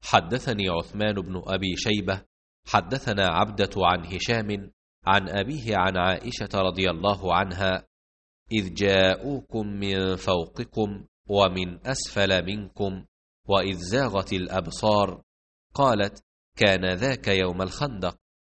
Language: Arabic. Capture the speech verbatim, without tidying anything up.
حدثني عثمان بن أبي شيبة حدثنا عبدة عن هشام عن أبيه عن عائشة رضي الله عنها: إذ جاءوكم من فوقكم ومن أسفل منكم وإذ زاغت الأبصار. قالت: كان ذاك يوم الخندق.